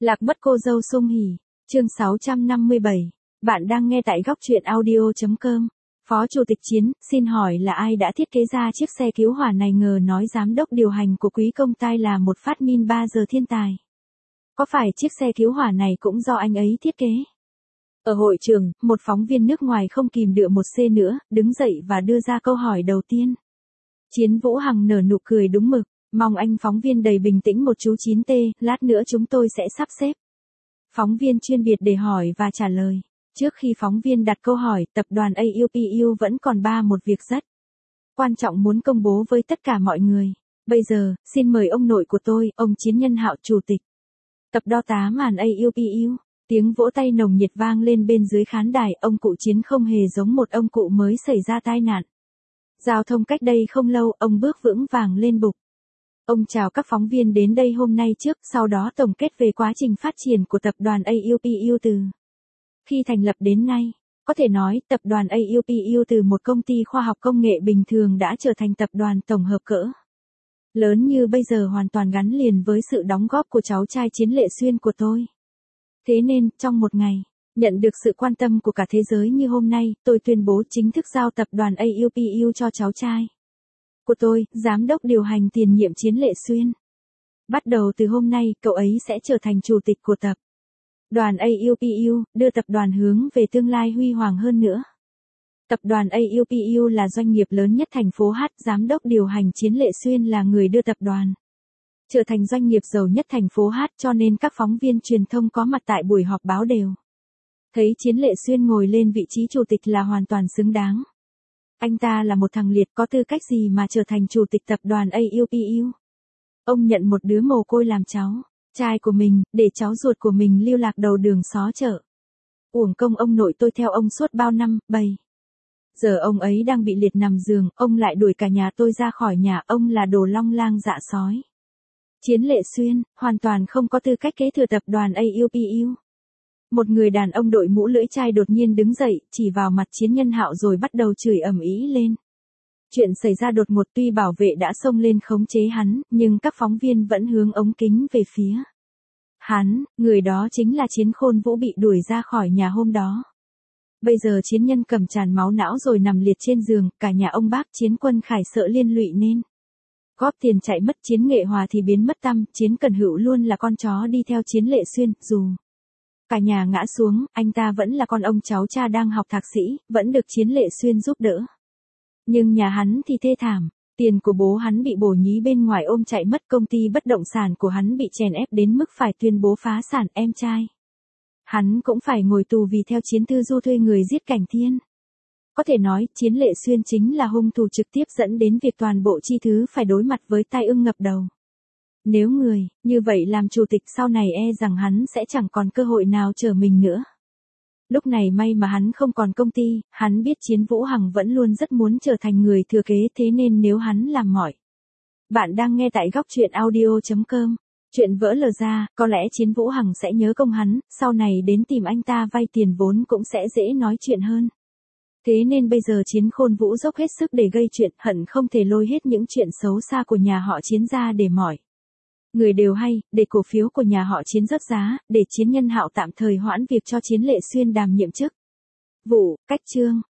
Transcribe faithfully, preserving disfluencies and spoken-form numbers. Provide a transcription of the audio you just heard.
Lạc mất cô dâu Sung Hỉ, chương sáu trăm năm mươi bảy. Bạn đang nghe tại góc truyện audio.com. Phó Chủ tịch Chiến, xin hỏi là ai đã thiết kế ra chiếc xe cứu hỏa này? Ngờ nói giám đốc điều hành của Quý Công Tai là một phát minh ba giờ thiên tài. Có phải chiếc xe cứu hỏa này cũng do anh ấy thiết kế? Ở hội trường, một phóng viên nước ngoài không kìm được một xê nữa, đứng dậy và đưa ra câu hỏi đầu tiên. Chiến Vũ Hằng nở nụ cười đúng mực, mong anh phóng viên đầy bình tĩnh một chú chín tê, lát nữa chúng tôi sẽ sắp xếp. Phóng viên chuyên biệt để hỏi và trả lời. Trước khi phóng viên đặt câu hỏi, tập đoàn a u pê u vẫn còn ba một việc rất quan trọng muốn công bố với tất cả mọi người. Bây giờ, xin mời ông nội của tôi, ông Chiến Nhân Hạo, Chủ tịch Tập đo tá màn a u pê u. Tiếng vỗ tay nồng nhiệt vang lên bên dưới khán đài. Ông cụ Chiến không hề giống một ông cụ mới xảy ra tai nạn giao thông cách đây không lâu. Ông bước vững vàng lên bục. Ông chào các phóng viên đến đây hôm nay trước, sau đó tổng kết về quá trình phát triển của tập đoàn a u pê u từ khi thành lập đến nay. Có thể nói, tập đoàn a u pê u từ một công ty khoa học công nghệ bình thường đã trở thành tập đoàn tổng hợp cỡ lớn như bây giờ, hoàn toàn gắn liền với sự đóng góp của cháu trai Chiến Lệ Xuyên của tôi. Thế nên, trong một ngày, nhận được sự quan tâm của cả thế giới như hôm nay, tôi tuyên bố chính thức giao tập đoàn a u pê u cho cháu trai của tôi, giám đốc điều hành tiền nhiệm Chiến Lệ Xuyên. Bắt đầu từ hôm nay, cậu ấy sẽ trở thành chủ tịch của tập đoàn a u pê u, đưa tập đoàn hướng về tương lai huy hoàng hơn nữa. Tập đoàn a u pê u là doanh nghiệp lớn nhất thành phố H, giám đốc điều hành Chiến Lệ Xuyên là người đưa tập đoàn trở thành doanh nghiệp giàu nhất thành phố H, cho nên các phóng viên truyền thông có mặt tại buổi họp báo đều thấy Chiến Lệ Xuyên ngồi lên vị trí chủ tịch là hoàn toàn xứng đáng. Anh ta là một thằng liệt, có tư cách gì mà trở thành chủ tịch tập đoàn a u pê u. Ông nhận một đứa mồ côi làm cháu trai của mình, để cháu ruột của mình lưu lạc đầu đường xó chợ. Uổng công ông nội tôi theo ông suốt bao năm, bầy. Giờ ông ấy đang bị liệt nằm giường, ông lại đuổi cả nhà tôi ra khỏi nhà, ông là đồ long lang dạ sói. Chiến Lệ Xuyên, hoàn toàn không có tư cách kế thừa tập đoàn a u pê u. Một người đàn ông đội mũ lưỡi chai đột nhiên đứng dậy, chỉ vào mặt Chiến Nhân Hạo rồi bắt đầu chửi ầm ĩ lên. Chuyện xảy ra đột ngột, tuy bảo vệ đã xông lên khống chế hắn, nhưng các phóng viên vẫn hướng ống kính về phía hắn. Người đó chính là Chiến Khôn Vũ bị đuổi ra khỏi nhà hôm đó. Bây giờ Chiến Nhân cầm tràn máu não rồi nằm liệt trên giường, cả nhà ông bác Chiến Quân Khải sợ liên lụy nên góp tiền chạy mất. Chiến Nghệ Hòa thì biến mất tăm, Chiến Cần Hữu luôn là con chó đi theo Chiến Lệ Xuyên, dù cả nhà ngã xuống, anh ta vẫn là con ông cháu cha đang học thạc sĩ, vẫn được Chiến Lệ Xuyên giúp đỡ. Nhưng nhà hắn thì thê thảm, tiền của bố hắn bị bồ nhí bên ngoài ôm chạy mất, công ty bất động sản của hắn bị chèn ép đến mức phải tuyên bố phá sản, em trai hắn cũng phải ngồi tù vì theo Chiến Tư Du thuê người giết Cảnh Thiên. Có thể nói, Chiến Lệ Xuyên chính là hung thủ trực tiếp dẫn đến việc toàn bộ chi thứ phải đối mặt với tai ương ngập đầu. Nếu người như vậy làm chủ tịch sau này, e rằng hắn sẽ chẳng còn cơ hội nào trở mình nữa. Lúc này may mà hắn không còn công ty, hắn biết Chiến Vũ Hằng vẫn luôn rất muốn trở thành người thừa kế, thế nên nếu hắn làm mọi. Bạn đang nghe tại góc truyện audio.com. Chuyện vỡ lờ ra, có lẽ Chiến Vũ Hằng sẽ nhớ công hắn, sau này đến tìm anh ta vay tiền vốn cũng sẽ dễ nói chuyện hơn. Thế nên bây giờ Chiến Khôn Vũ dốc hết sức để gây chuyện, hận không thể lôi hết những chuyện xấu xa của nhà họ Chiến ra để mọi người đều hay, để cổ phiếu của nhà họ Chiến rớt giá, để Chiến Nhân Hạo tạm thời hoãn việc cho Chiến Lệ Xuyên đảm nhiệm chức vụ. Cách chương